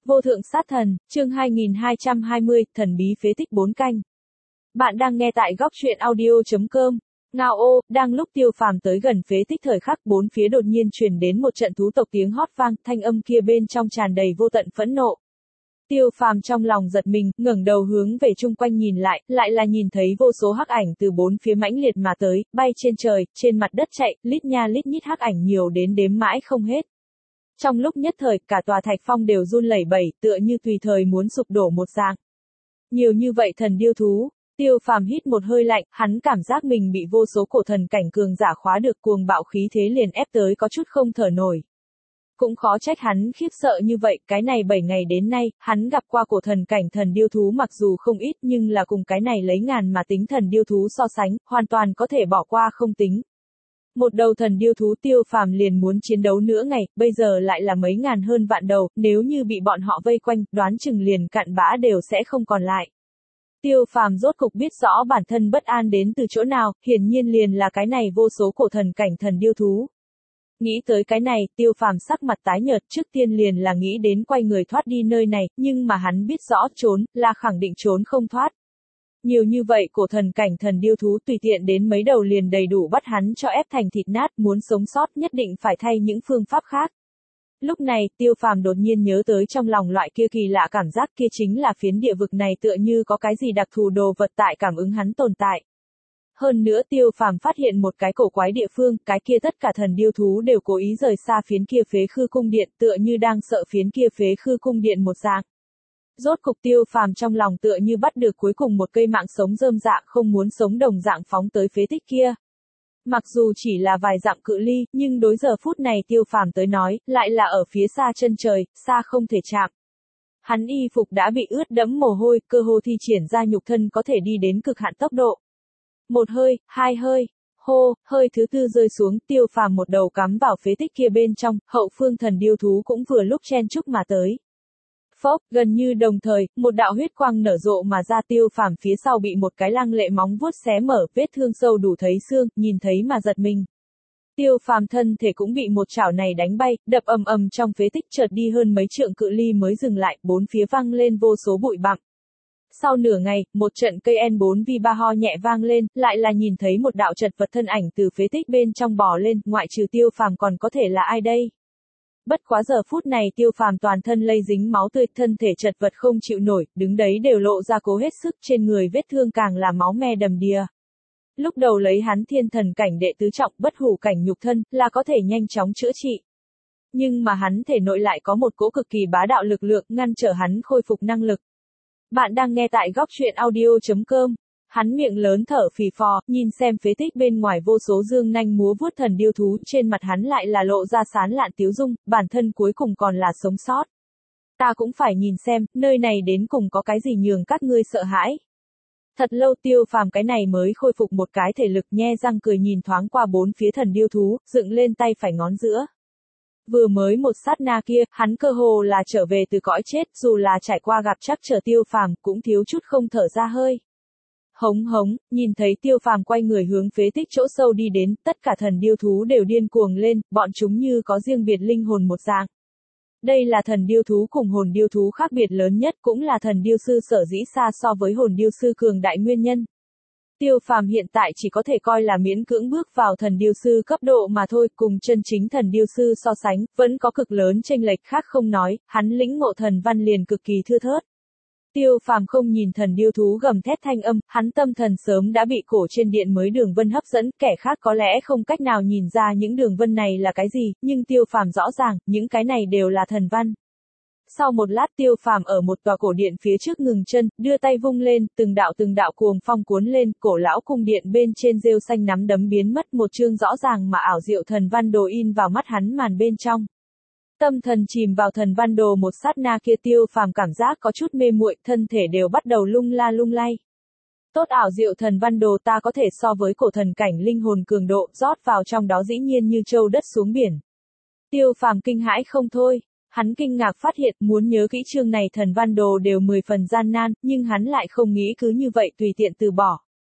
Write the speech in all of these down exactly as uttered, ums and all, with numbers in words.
Vô thượng sát thần, chương hai nghìn hai trăm hai mươi, thần bí phế tích bốn canh. Bạn đang nghe tại góc truyện audio chấm com. Ngao ô, đang lúc Tiêu Phàm tới gần phế tích thời khắc bốn phía đột nhiên truyền đến một trận thú tộc tiếng hót vang, thanh âm kia bên trong tràn đầy vô tận phẫn nộ. Tiêu Phàm trong lòng giật mình, ngẩng đầu hướng về chung quanh nhìn lại, lại là nhìn thấy vô số hắc ảnh từ bốn phía mãnh liệt mà tới, bay trên trời, trên mặt đất chạy, lít nha lít nhít hắc ảnh nhiều đến đếm mãi không hết. Trong lúc nhất thời, cả tòa thạch phong đều run lẩy bẩy, tựa như tùy thời muốn sụp đổ một dạng. Nhiều như vậy thần điêu thú, Tiêu Phàm hít một hơi lạnh, hắn cảm giác mình bị vô số cổ thần cảnh cường giả khóa được, cuồng bạo khí thế liền ép tới có chút không thở nổi. Cũng khó trách hắn khiếp sợ như vậy, cái này bảy ngày đến nay, hắn gặp qua cổ thần cảnh thần điêu thú mặc dù không ít nhưng là cùng cái này lấy ngàn mà tính thần điêu thú so sánh, hoàn toàn có thể bỏ qua không tính. Một đầu thần điêu thú Tiêu Phàm liền muốn chiến đấu nữa ngày, bây giờ lại là mấy ngàn hơn vạn đầu, nếu như bị bọn họ vây quanh, đoán chừng liền cặn bã đều sẽ không còn lại. Tiêu Phàm rốt cục biết rõ bản thân bất an đến từ chỗ nào, hiển nhiên liền là cái này vô số cổ thần cảnh thần điêu thú. Nghĩ tới cái này, Tiêu Phàm sắc mặt tái nhợt, trước tiên liền là nghĩ đến quay người thoát đi nơi này, nhưng mà hắn biết rõ trốn, là khẳng định trốn không thoát. Nhiều như vậy cổ thần cảnh thần điêu thú tùy tiện đến mấy đầu liền đầy đủ bắt hắn cho ép thành thịt nát, muốn sống sót nhất định phải thay những phương pháp khác. Lúc này, Tiêu Phàm đột nhiên nhớ tới trong lòng loại kia kỳ lạ cảm giác, kia chính là phiến địa vực này tựa như có cái gì đặc thù đồ vật tại cảm ứng hắn tồn tại. Hơn nữa Tiêu Phàm phát hiện một cái cổ quái địa phương, cái kia tất cả thần điêu thú đều cố ý rời xa phiến kia phế khư cung điện, tựa như đang sợ phiến kia phế khư cung điện một dạng. Rốt cục Tiêu Phàm trong lòng tựa như bắt được cuối cùng một cây mạng sống rơm rạ, không muốn sống đồng dạng phóng tới phế tích kia. Mặc dù chỉ là vài dặm cự ly, nhưng đối giờ phút này Tiêu Phàm tới nói, lại là ở phía xa chân trời, xa không thể chạm. Hắn y phục đã bị ướt đẫm mồ hôi, cơ hồ thi triển ra nhục thân có thể đi đến cực hạn tốc độ. Một hơi, hai hơi, hô, hơi thứ tư rơi xuống, Tiêu Phàm một đầu cắm vào phế tích kia bên trong, hậu phương thần điêu thú cũng vừa lúc chen chúc mà tới. Phốc, gần như đồng thời, một đạo huyết quang nở rộ mà ra, Tiêu Phàm phía sau bị một cái lăng lệ móng vuốt xé mở, vết thương sâu đủ thấy xương, nhìn thấy mà giật mình. Tiêu Phàm thân thể cũng bị một chảo này đánh bay, đập ầm ầm trong phế tích, chợt đi hơn mấy trượng cự ly mới dừng lại, bốn phía vang lên vô số bụi bặm. Sau nửa ngày, một trận cây en bốn V ba ho nhẹ vang lên, lại là nhìn thấy một đạo chật vật thân ảnh từ phế tích bên trong bò lên, ngoại trừ Tiêu Phàm còn có thể là ai đây? Bất quá giờ phút này Tiêu Phàm toàn thân lây dính máu tươi, thân thể chật vật không chịu nổi, đứng đấy đều lộ ra cố hết sức, trên người vết thương càng là máu me đầm đìa. Lúc đầu lấy hắn thiên thần cảnh đệ tứ trọng, bất hủ cảnh nhục thân, là có thể nhanh chóng chữa trị. Nhưng mà hắn thể nội lại có một cỗ cực kỳ bá đạo lực lượng, ngăn trở hắn khôi phục năng lực. Bạn đang nghe tại góc truyện audio chấm com. Hắn miệng lớn thở phì phò, nhìn xem phế tích bên ngoài vô số dương nanh múa vuốt thần điêu thú, trên mặt hắn lại là lộ ra sán lạn tiếu dung, bản thân cuối cùng còn là sống sót. Ta cũng phải nhìn xem, nơi này đến cùng có cái gì nhường các ngươi sợ hãi. Thật lâu Tiêu Phàm cái này mới khôi phục một cái thể lực, nhe răng cười nhìn thoáng qua bốn phía thần điêu thú, dựng lên tay phải ngón giữa. Vừa mới một sát na kia, hắn cơ hồ là trở về từ cõi chết, dù là trải qua gặp trắc trở Tiêu Phàm, cũng thiếu chút không thở ra hơi. Hống hống, nhìn thấy Tiêu Phàm quay người hướng phế tích chỗ sâu đi đến, tất cả thần điêu thú đều điên cuồng lên, bọn chúng như có riêng biệt linh hồn một dạng. Đây là thần điêu thú cùng hồn điêu thú khác biệt lớn nhất, cũng là thần điêu sư sở dĩ xa so với hồn điêu sư cường đại nguyên nhân. Tiêu Phàm hiện tại chỉ có thể coi là miễn cưỡng bước vào thần điêu sư cấp độ mà thôi, cùng chân chính thần điêu sư so sánh, vẫn có cực lớn chênh lệch, khác không nói, hắn lĩnh ngộ thần văn liền cực kỳ thưa thớt. Tiêu Phàm không nhìn thần điêu thú gầm thét thanh âm, hắn tâm thần sớm đã bị cổ trên điện mới đường vân hấp dẫn, kẻ khác có lẽ không cách nào nhìn ra những đường vân này là cái gì, nhưng Tiêu Phàm rõ ràng, những cái này đều là thần văn. Sau một lát Tiêu Phàm ở một tòa cổ điện phía trước ngừng chân, đưa tay vung lên, từng đạo từng đạo cuồng phong cuốn lên, cổ lão cung điện bên trên rêu xanh nắm đấm biến mất, một chương rõ ràng mà ảo diệu thần văn đồ in vào mắt hắn màn bên trong. Tâm thần chìm vào thần văn đồ một sát na kia, Tiêu Phàm cảm giác có chút mê muội, thân thể đều bắt đầu lung la lung lay. Tốt ảo diệu thần văn đồ, ta có thể so với cổ thần cảnh linh hồn cường độ, rót vào trong đó dĩ nhiên như châu đất xuống biển. Tiêu Phàm kinh hãi không thôi. Hắn kinh ngạc phát hiện, muốn nhớ kỹ chương này thần văn đồ đều mười phần gian nan, nhưng hắn lại không nghĩ cứ như vậy tùy tiện từ bỏ.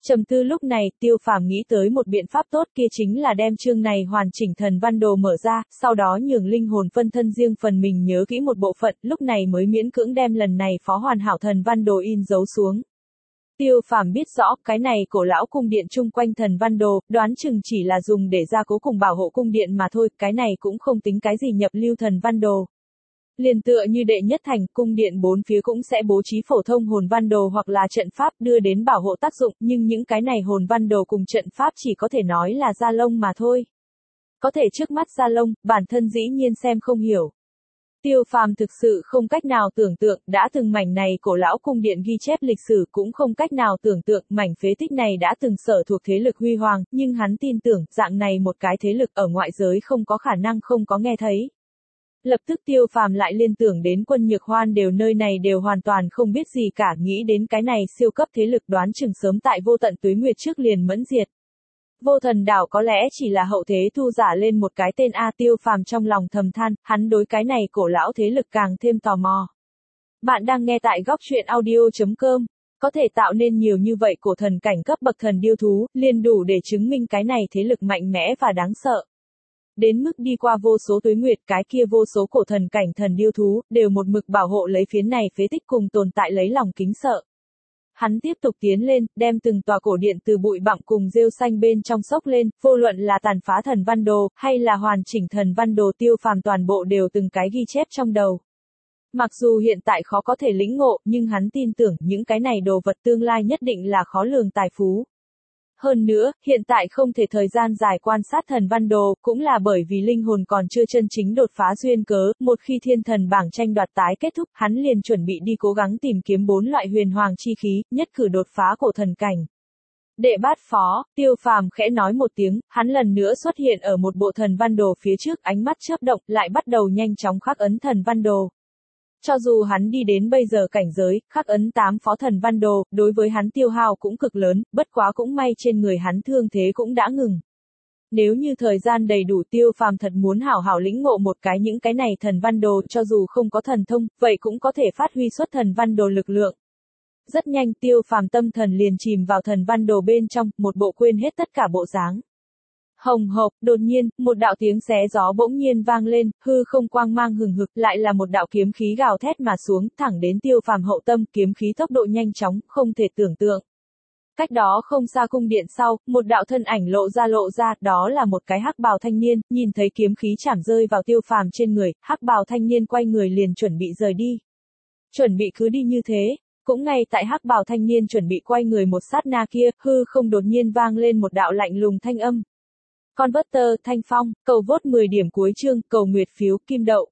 Trầm tư lúc này, Tiêu Phàm nghĩ tới một biện pháp tốt, kia chính là đem chương này hoàn chỉnh thần văn đồ mở ra, sau đó nhường linh hồn phân thân riêng phần mình nhớ kỹ một bộ phận, lúc này mới miễn cưỡng đem lần này phó hoàn hảo thần văn đồ in dấu xuống. Tiêu Phàm biết rõ, cái này cổ lão cung điện chung quanh thần văn đồ, đoán chừng chỉ là dùng để gia cố cùng bảo hộ cung điện mà thôi, cái này cũng không tính cái gì nhập lưu thần văn đồ. Liền tựa như đệ nhất thành, cung điện bốn phía cũng sẽ bố trí phổ thông hồn văn đồ hoặc là trận pháp đưa đến bảo hộ tác dụng, nhưng những cái này hồn văn đồ cùng trận pháp chỉ có thể nói là da lông mà thôi. Có thể trước mắt da lông, bản thân dĩ nhiên xem không hiểu. Tiêu Phàm thực sự không cách nào tưởng tượng, đã từng mảnh này cổ lão cung điện ghi chép lịch sử cũng không cách nào tưởng tượng mảnh phế tích này đã từng sở thuộc thế lực huy hoàng, nhưng hắn tin tưởng dạng này một cái thế lực ở ngoại giới không có khả năng không có nghe thấy. Lập tức Tiêu Phàm lại liên tưởng đến Quân Nhược Hoan đều nơi này đều hoàn toàn không biết gì cả, nghĩ đến cái này siêu cấp thế lực đoán chừng sớm tại vô tận tuế nguyệt trước liền mẫn diệt. Vô Thần đảo có lẽ chỉ là hậu thế thu giả lên một cái tên A. Tiêu Phàm trong lòng thầm than, hắn đối cái này cổ lão thế lực càng thêm tò mò. Bạn đang nghe tại góc truyện audio chấm com, có thể tạo nên nhiều như vậy cổ thần cảnh cấp bậc thần điêu thú, liền đủ để chứng minh cái này thế lực mạnh mẽ và đáng sợ. Đến mức đi qua vô số tuế nguyệt, cái kia vô số cổ thần cảnh thần điêu thú, đều một mực bảo hộ lấy phiến này phế tích cùng tồn tại lấy lòng kính sợ. Hắn tiếp tục tiến lên, đem từng tòa cổ điện từ bụi bặm cùng rêu xanh bên trong sốc lên, vô luận là tàn phá thần văn đồ, hay là hoàn chỉnh thần văn đồ, Tiêu Phàm toàn bộ đều từng cái ghi chép trong đầu. Mặc dù hiện tại khó có thể lĩnh ngộ, nhưng hắn tin tưởng những cái này đồ vật tương lai nhất định là khó lường tài phú. Hơn nữa, hiện tại không thể thời gian dài quan sát thần văn đồ, cũng là bởi vì linh hồn còn chưa chân chính đột phá duyên cớ, một khi thiên thần bảng tranh đoạt tái kết thúc, hắn liền chuẩn bị đi cố gắng tìm kiếm bốn loại huyền hoàng chi khí, nhất cử đột phá cổ thần cảnh. Đệ bát phó, Tiêu Phàm khẽ nói một tiếng, hắn lần nữa xuất hiện ở một bộ thần văn đồ phía trước, ánh mắt chớp động, lại bắt đầu nhanh chóng khắc ấn thần văn đồ. Cho dù hắn đi đến bây giờ cảnh giới, khắc ấn tám phó thần văn đồ, đối với hắn tiêu hao cũng cực lớn, bất quá cũng may trên người hắn thương thế cũng đã ngừng. Nếu như thời gian đầy đủ, Tiêu Phàm thật muốn hảo hảo lĩnh ngộ một cái những cái này thần văn đồ, cho dù không có thần thông, vậy cũng có thể phát huy xuất thần văn đồ lực lượng. Rất nhanh Tiêu Phàm tâm thần liền chìm vào thần văn đồ bên trong, một bộ quên hết tất cả bộ dáng. Hồng hộc, đột nhiên, một đạo tiếng xé gió bỗng nhiên vang lên, hư không quang mang hừng hực, lại là một đạo kiếm khí gào thét mà xuống, thẳng đến Tiêu Phàm hậu tâm, kiếm khí tốc độ nhanh chóng, không thể tưởng tượng. Cách đó không xa cung điện sau, một đạo thân ảnh lộ ra lộ ra, đó là một cái hắc bào thanh niên, nhìn thấy kiếm khí chạm rơi vào Tiêu Phàm trên người, hắc bào thanh niên quay người liền chuẩn bị rời đi. Chuẩn bị cứ đi như thế. Cũng ngay tại hắc bào thanh niên chuẩn bị quay người một sát na kia, hư không đột nhiên vang lên một đạo lạnh lùng thanh âm. Converter, Thanh Phong, cầu vote mười điểm cuối chương, cầu nguyệt phiếu, kim đậu.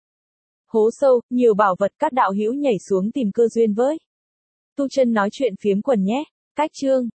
Hố sâu, nhiều bảo vật, các đạo hữu nhảy xuống tìm cơ duyên với. Tu Chân nói chuyện phiếm quần nhé. Cách chương.